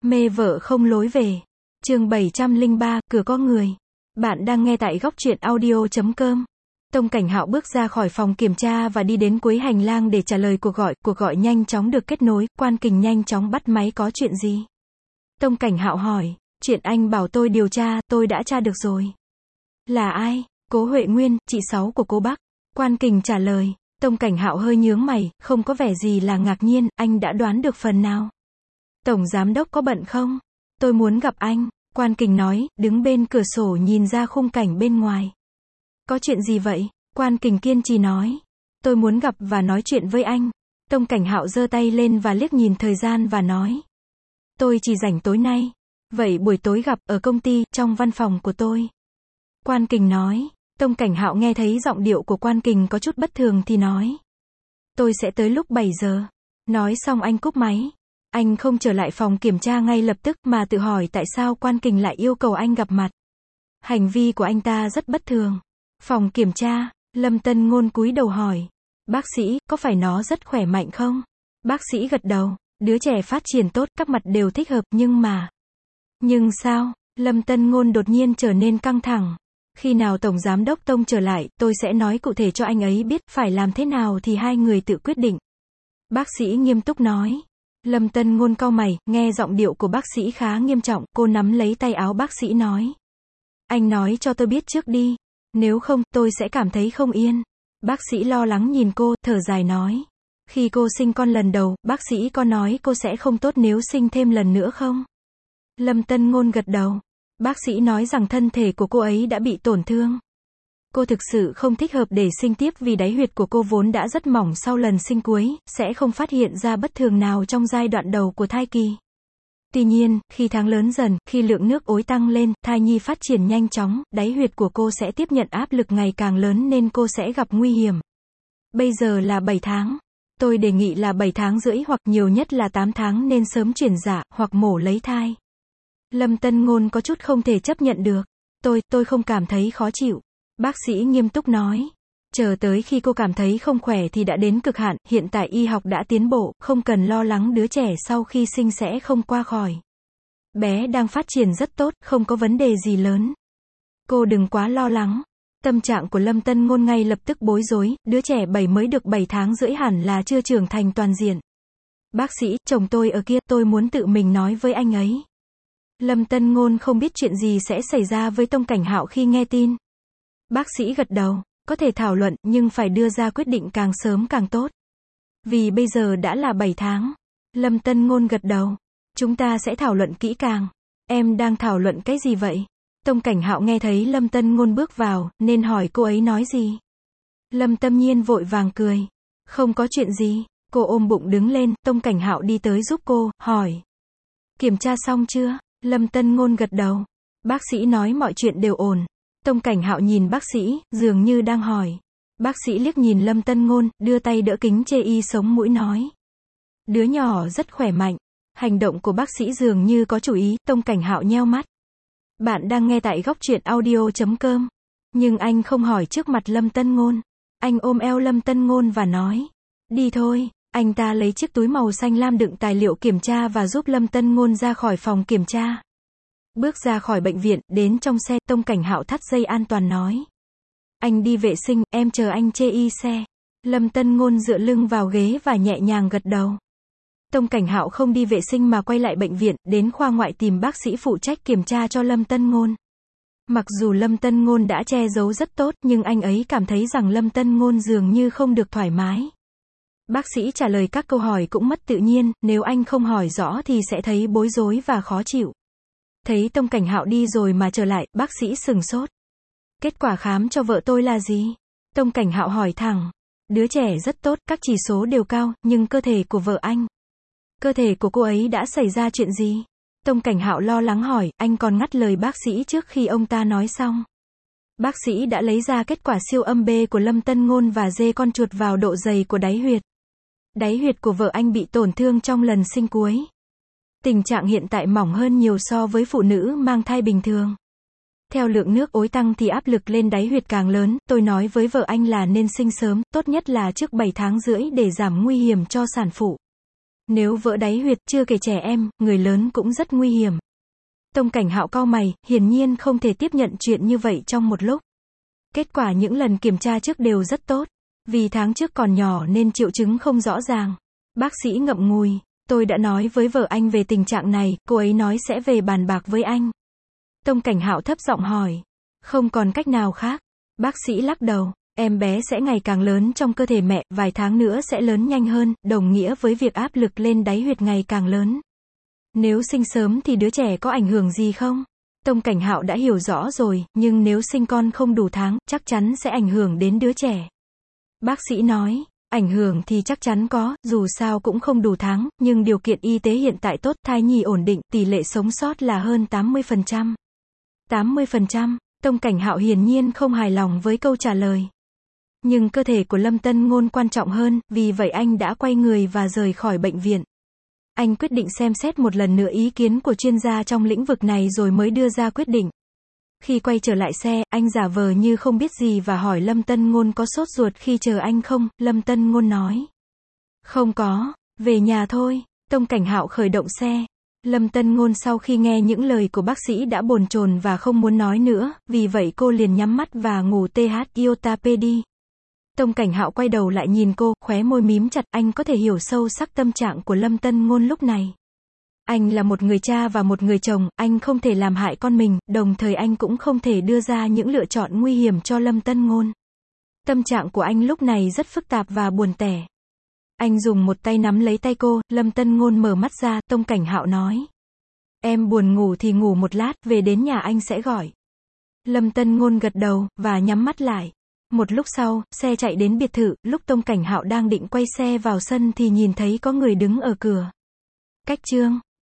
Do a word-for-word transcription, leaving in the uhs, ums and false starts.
Mê vợ không lối về. Chương bảy trăm lẻ ba, cửa có người. Bạn đang nghe tại góc truyện audio chấm com. Tông Cảnh Hạo bước ra khỏi phòng kiểm tra và đi đến cuối hành lang để trả lời cuộc gọi. Cuộc gọi nhanh chóng được kết nối, Quan Kình nhanh chóng bắt máy. Có chuyện gì? Tông Cảnh Hạo hỏi. Chuyện anh bảo tôi điều tra, tôi đã tra được rồi. Là ai? Cố Huệ Nguyên, chị Sáu của cô Bắc. Quan Kình trả lời. Tông Cảnh Hạo hơi nhướng mày, không có vẻ gì là ngạc nhiên. Anh đã đoán được phần nào? Tổng giám đốc có bận không? Tôi muốn gặp anh. Quan Kình nói, đứng bên cửa sổ nhìn ra khung cảnh bên ngoài. Có chuyện gì vậy? Quan Kình kiên trì nói. Tôi muốn gặp và nói chuyện với anh. Tông Cảnh Hạo giơ tay lên và liếc nhìn thời gian và nói. Tôi chỉ rảnh tối nay. Vậy buổi tối gặp ở công ty, trong văn phòng của tôi. Quan Kình nói. Tông Cảnh Hạo nghe thấy giọng điệu của Quan Kình có chút bất thường thì nói. Tôi sẽ tới lúc bảy giờ. Nói xong anh cúp máy. Anh không trở lại phòng kiểm tra ngay lập tức mà tự hỏi tại sao Quan Kình lại yêu cầu anh gặp mặt. Hành vi của anh ta rất bất thường. Phòng kiểm tra, Lâm Tân Ngôn cúi đầu hỏi. Bác sĩ, có phải nó rất khỏe mạnh không? Bác sĩ gật đầu. Đứa trẻ phát triển tốt, các mặt đều thích hợp, nhưng mà... Nhưng sao? Lâm Tân Ngôn đột nhiên trở nên căng thẳng. Khi nào Tổng Giám đốc Tông trở lại, tôi sẽ nói cụ thể cho anh ấy biết, phải làm thế nào thì hai người tự quyết định. Bác sĩ nghiêm túc nói. Lâm Tân Ngôn cau mày, nghe giọng điệu của bác sĩ khá nghiêm trọng, cô nắm lấy tay áo bác sĩ nói. Anh nói cho tôi biết trước đi, nếu không, tôi sẽ cảm thấy không yên. Bác sĩ lo lắng nhìn cô, thở dài nói. Khi cô sinh con lần đầu, bác sĩ có nói cô sẽ không tốt nếu sinh thêm lần nữa không? Lâm Tân Ngôn gật đầu. Bác sĩ nói rằng thân thể của cô ấy đã bị tổn thương. Cô thực sự không thích hợp để sinh tiếp vì đáy huyệt của cô vốn đã rất mỏng sau lần sinh cuối, sẽ không phát hiện ra bất thường nào trong giai đoạn đầu của thai kỳ. Tuy nhiên, khi tháng lớn dần, khi lượng nước ối tăng lên, thai nhi phát triển nhanh chóng, đáy huyệt của cô sẽ tiếp nhận áp lực ngày càng lớn nên cô sẽ gặp nguy hiểm. Bây giờ là bảy tháng. Tôi đề nghị là bảy tháng rưỡi hoặc nhiều nhất là tám tháng nên sớm chuyển dạ, hoặc mổ lấy thai. Lâm Tân Ngôn có chút không thể chấp nhận được. Tôi, tôi không cảm thấy khó chịu. Bác sĩ nghiêm túc nói. Chờ tới khi cô cảm thấy không khỏe thì đã đến cực hạn, hiện tại y học đã tiến bộ, không cần lo lắng đứa trẻ sau khi sinh sẽ không qua khỏi. Bé đang phát triển rất tốt, không có vấn đề gì lớn. Cô đừng quá lo lắng. Tâm trạng của Lâm Tân Ngôn ngay lập tức bối rối, đứa trẻ bảy mới được bảy tháng rưỡi hẳn là chưa trưởng thành toàn diện. Bác sĩ, chồng tôi ở kia, tôi muốn tự mình nói với anh ấy. Lâm Tân Ngôn không biết chuyện gì sẽ xảy ra với Tông Cảnh Hạo khi nghe tin. Bác sĩ gật đầu, có thể thảo luận, nhưng phải đưa ra quyết định càng sớm càng tốt. Vì bây giờ đã là bảy tháng. Lâm Tân Ngôn gật đầu. Chúng ta sẽ thảo luận kỹ càng. Em đang thảo luận cái gì vậy? Tông Cảnh Hạo nghe thấy Lâm Tân Ngôn bước vào, nên hỏi cô ấy nói gì. Lâm Tâm Nhiên vội vàng cười. Không có chuyện gì. Cô ôm bụng đứng lên, Tông Cảnh Hạo đi tới giúp cô, hỏi. Kiểm tra xong chưa? Lâm Tân Ngôn gật đầu. Bác sĩ nói mọi chuyện đều ổn. Tông Cảnh Hạo nhìn bác sĩ, dường như đang hỏi. Bác sĩ liếc nhìn Lâm Tân Ngôn, đưa tay đỡ kính chê y sống mũi nói. Đứa nhỏ rất khỏe mạnh. Hành động của bác sĩ dường như có chủ ý, Tông Cảnh Hạo nheo mắt. Bạn đang nghe tại góc truyện audio chấm com. Nhưng anh không hỏi trước mặt Lâm Tân Ngôn. Anh ôm eo Lâm Tân Ngôn và nói. Đi thôi. Anh ta lấy chiếc túi màu xanh lam đựng tài liệu kiểm tra và giúp Lâm Tân Ngôn ra khỏi phòng kiểm tra. Bước ra khỏi bệnh viện, đến trong xe, Tông Cảnh Hạo thắt dây an toàn nói. Anh đi vệ sinh, em chờ anh chê y xe. Lâm Tân Ngôn dựa lưng vào ghế và nhẹ nhàng gật đầu. Tông Cảnh Hạo không đi vệ sinh mà quay lại bệnh viện, đến khoa ngoại tìm bác sĩ phụ trách kiểm tra cho Lâm Tân Ngôn. Mặc dù Lâm Tân Ngôn đã che giấu rất tốt, nhưng anh ấy cảm thấy rằng Lâm Tân Ngôn dường như không được thoải mái. Bác sĩ trả lời các câu hỏi cũng mất tự nhiên, nếu anh không hỏi rõ thì sẽ thấy bối rối và khó chịu. Thấy Tông Cảnh Hạo đi rồi mà trở lại, bác sĩ sừng sốt. Kết quả khám cho vợ tôi là gì? Tông Cảnh Hạo hỏi thẳng. Đứa trẻ rất tốt, các chỉ số đều cao, nhưng cơ thể của vợ anh. Cơ thể của cô ấy đã xảy ra chuyện gì? Tông Cảnh Hạo lo lắng hỏi, anh còn ngắt lời bác sĩ trước khi ông ta nói xong. Bác sĩ đã lấy ra kết quả siêu âm B của Lâm Tân Ngôn và dê con chuột vào độ dày của đáy huyệt. Đáy huyệt của vợ anh bị tổn thương trong lần sinh cuối. Tình trạng hiện tại mỏng hơn nhiều so với phụ nữ mang thai bình thường. Theo lượng nước ối tăng thì áp lực lên đáy huyệt càng lớn, tôi nói với vợ anh là nên sinh sớm, tốt nhất là trước bảy tháng rưỡi để giảm nguy hiểm cho sản phụ. Nếu vỡ đáy huyệt, chưa kể trẻ em, người lớn cũng rất nguy hiểm. Tông Cảnh Hạo cau mày, hiển nhiên không thể tiếp nhận chuyện như vậy trong một lúc. Kết quả những lần kiểm tra trước đều rất tốt. Vì tháng trước còn nhỏ nên triệu chứng không rõ ràng. Bác sĩ ngậm ngùi, tôi đã nói với vợ anh về tình trạng này, cô ấy nói sẽ về bàn bạc với anh. Tông Cảnh Hạo thấp giọng hỏi. Không còn cách nào khác. Bác sĩ lắc đầu, em bé sẽ ngày càng lớn trong cơ thể mẹ, vài tháng nữa sẽ lớn nhanh hơn, đồng nghĩa với việc áp lực lên đáy huyệt ngày càng lớn. Nếu sinh sớm thì đứa trẻ có ảnh hưởng gì không? Tông Cảnh Hạo đã hiểu rõ rồi, nhưng nếu sinh con không đủ tháng, chắc chắn sẽ ảnh hưởng đến đứa trẻ. Bác sĩ nói, ảnh hưởng thì chắc chắn có, dù sao cũng không đủ tháng, nhưng điều kiện y tế hiện tại tốt, thai nhi ổn định, tỷ lệ sống sót là hơn tám mươi phần trăm. tám mươi phần trăm, Tông Cảnh Hạo hiển nhiên không hài lòng với câu trả lời. Nhưng cơ thể của Lâm Tân Ngôn quan trọng hơn, vì vậy anh đã quay người và rời khỏi bệnh viện. Anh quyết định xem xét một lần nữa ý kiến của chuyên gia trong lĩnh vực này rồi mới đưa ra quyết định. Khi quay trở lại xe, anh giả vờ như không biết gì và hỏi Lâm Tân Ngôn có sốt ruột khi chờ anh không. Lâm Tân Ngôn nói. Không có, về nhà thôi. Tông Cảnh Hạo khởi động xe. Lâm Tân Ngôn sau khi nghe những lời của bác sĩ đã bồn chồn và không muốn nói nữa, vì vậy cô liền nhắm mắt và ngủ tê hát iota pê đi. Tông Cảnh Hạo quay đầu lại nhìn cô, khóe môi mím chặt, anh có thể hiểu sâu sắc tâm trạng của Lâm Tân Ngôn lúc này. Anh là một người cha và một người chồng, anh không thể làm hại con mình, đồng thời anh cũng không thể đưa ra những lựa chọn nguy hiểm cho Lâm Tân Ngôn. Tâm trạng của anh lúc này rất phức tạp và buồn tẻ. Anh dùng một tay nắm lấy tay cô, Lâm Tân Ngôn mở mắt ra, Tông Cảnh Hạo nói. Em buồn ngủ thì ngủ một lát, về đến nhà anh sẽ gọi. Lâm Tân Ngôn gật đầu, và nhắm mắt lại. Một lúc sau, xe chạy đến biệt thự, lúc Tông Cảnh Hạo đang định quay xe vào sân thì nhìn thấy có người đứng ở cửa. Cách chương